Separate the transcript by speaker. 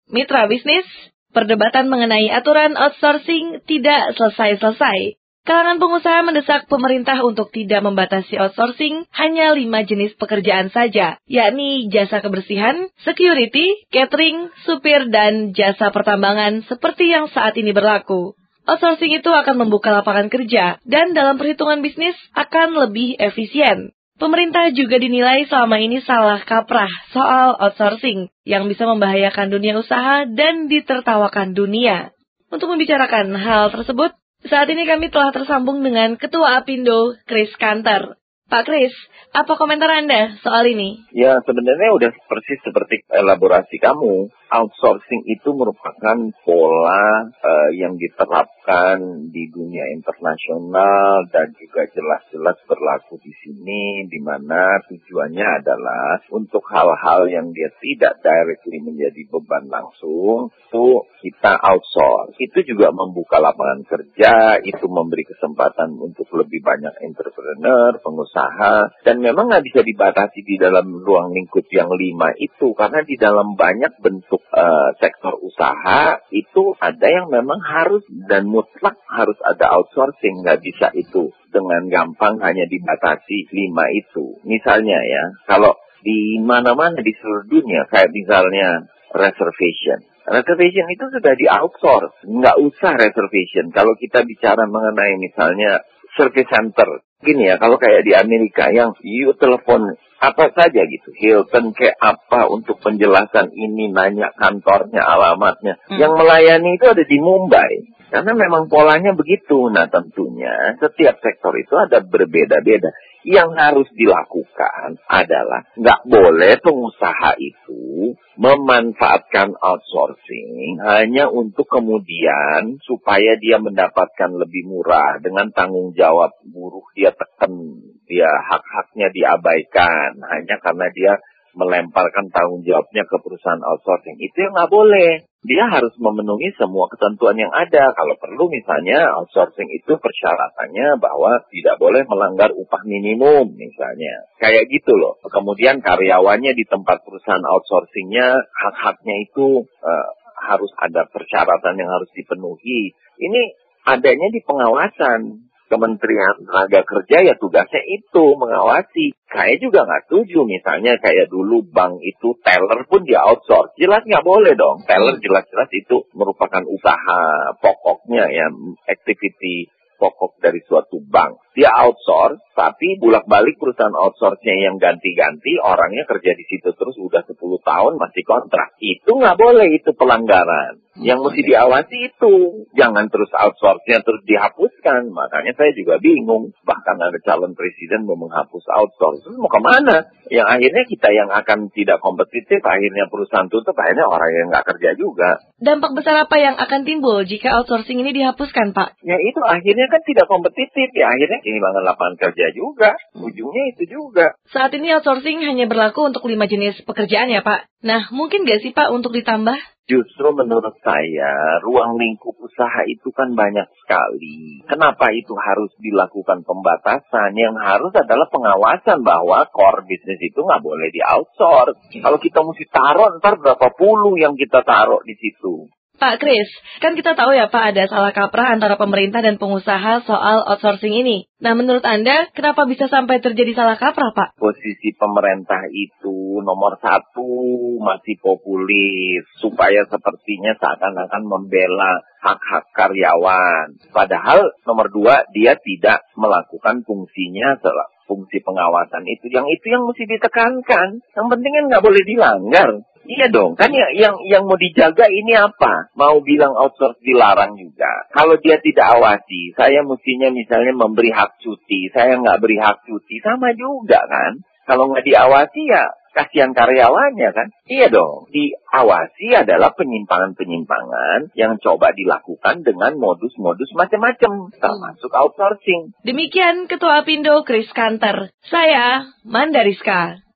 Speaker 1: Mitra bisnis, perdebatan mengenai aturan outsourcing tidak selesai-selesai. Kalangan pengusaha mendesak pemerintah untuk tidak membatasi outsourcing hanya 5 jenis pekerjaan saja, yakni jasa kebersihan, security, catering, supir, dan jasa pertambangan seperti yang saat ini berlaku. Outsourcing itu akan membuka lapangan kerja dan dalam perhitungan bisnis akan lebih efisien. Pemerintah juga dinilai selama ini salah kaprah soal outsourcing yang bisa membahayakan dunia usaha dan ditertawakan dunia. Untuk membicarakan hal tersebut, saat ini kami telah tersambung dengan Ketua Apindo, Chris Kanter. Pak Chris, apa komentar Anda soal ini?
Speaker 2: Ya, sebenarnya udah persis seperti elaborasi kamu. Outsourcing itu merupakan pola yang diterapkan di dunia internasional dan juga jelas-jelas berlaku di sini, di mana tujuannya adalah untuk hal-hal yang dia tidak directly menjadi beban langsung, itu kita outsource. Itu juga membuka lapangan kerja, itu memberi kesempatan untuk lebih banyak entrepreneur, pengusaha, dan memang nggak bisa dibatasi di dalam ruang lingkup yang 5 itu, karena di dalam banyak bentuk sektor usaha itu ada yang memang harus dan mutlak harus ada outsourcing, nggak bisa itu dengan gampang hanya dibatasi 5 itu. Misalnya ya, kalau di mana-mana di seluruh dunia, kayak misalnya reservation. Reservation itu sudah di-outsource, nggak usah reservation. Kalau kita bicara mengenai misalnya service center, gini ya, kalau kayak di Amerika yang you telepon apa saja gitu, Hilton kayak apa untuk penjelasan ini, nanya kantornya, alamatnya. Yang melayani itu ada di Mumbai. Karena memang polanya begitu. Nah tentunya setiap sektor itu ada berbeda-beda. Yang harus dilakukan adalah nggak boleh pengusaha itu memanfaatkan outsourcing hanya untuk kemudian supaya dia mendapatkan lebih murah dengan tanggung jawab buruh dia tekan, dia hak-haknya diabaikan hanya karena dia melemparkan tanggung jawabnya ke perusahaan outsourcing. Itu yang nggak boleh. Dia harus memenuhi semua ketentuan yang ada. Kalau perlu misalnya outsourcing itu persyaratannya bahwa tidak boleh melanggar upah minimum misalnya. Kayak gitu loh. Kemudian karyawannya di tempat perusahaan outsourcingnya hak-haknya itu harus ada persyaratan yang harus dipenuhi. Ini adanya di pengawasan. Kementerian Tenaga Kerja ya tugasnya itu mengawasi. Saya juga nggak setuju misalnya kayak dulu bank itu teller pun dia outsource. Jelas nggak boleh dong. Teller jelas-jelas itu merupakan usaha pokoknya ya, activity pokok dari suatu bank. Dia outsource, tapi bulak-balik perusahaan outsource-nya yang ganti-ganti, orangnya kerja di situ terus udah 10 tahun masih kontrak. Itu nggak boleh, itu pelanggaran. Yang mesti diawasi itu. Jangan terus outsource-nya terus dihapuskan. Makanya saya juga bingung. Bahkan ada calon presiden mau menghapus outsource. Terus mau kemana? Yang akhirnya kita yang akan tidak kompetitif, akhirnya perusahaan tutup, akhirnya orang yang nggak kerja juga.
Speaker 1: Dampak besar apa yang akan timbul jika outsourcing ini dihapuskan, Pak?
Speaker 2: Ya itu akhirnya kan tidak kompetitif. Ya akhirnya kehilangan lapangan kerja juga. Ujungnya itu juga.
Speaker 1: Saat ini outsourcing hanya berlaku untuk 5 jenis pekerjaan ya, Pak? Nah, mungkin nggak sih, Pak, untuk ditambah?
Speaker 2: Justru menurut saya, ruang lingkup usaha itu kan banyak sekali. Kenapa itu harus dilakukan pembatasan? Yang harus adalah pengawasan bahwa core business itu nggak boleh di-outsource. Kalau kita mesti taruh, ntar berapa puluh yang kita taruh di situ.
Speaker 1: Pak Chris, kan kita tahu ya Pak ada salah kaprah antara pemerintah dan pengusaha soal outsourcing ini. Nah menurut Anda, kenapa bisa sampai terjadi salah kaprah Pak?
Speaker 2: Posisi pemerintah itu nomor 1 masih populis, supaya sepertinya seakan-akan membela hak-hak karyawan. Padahal nomor 2, dia tidak melakukan fungsinya fungsi pengawasan itu. Yang mesti ditekankan. Yang penting kan nggak boleh dilanggar. Iya dong, kan yang mau dijaga ini apa? Mau bilang outsource dilarang juga. Kalau dia tidak awasi, saya mestinya misalnya memberi hak cuti, saya nggak beri hak cuti, sama juga kan? Kalau nggak diawasi ya kasihan karyawannya kan? Iya dong, diawasi adalah penyimpangan-penyimpangan yang coba dilakukan dengan modus-modus macam-macam, termasuk outsourcing.
Speaker 1: Demikian Ketua Apindo Chris Kanter, saya Mandariska.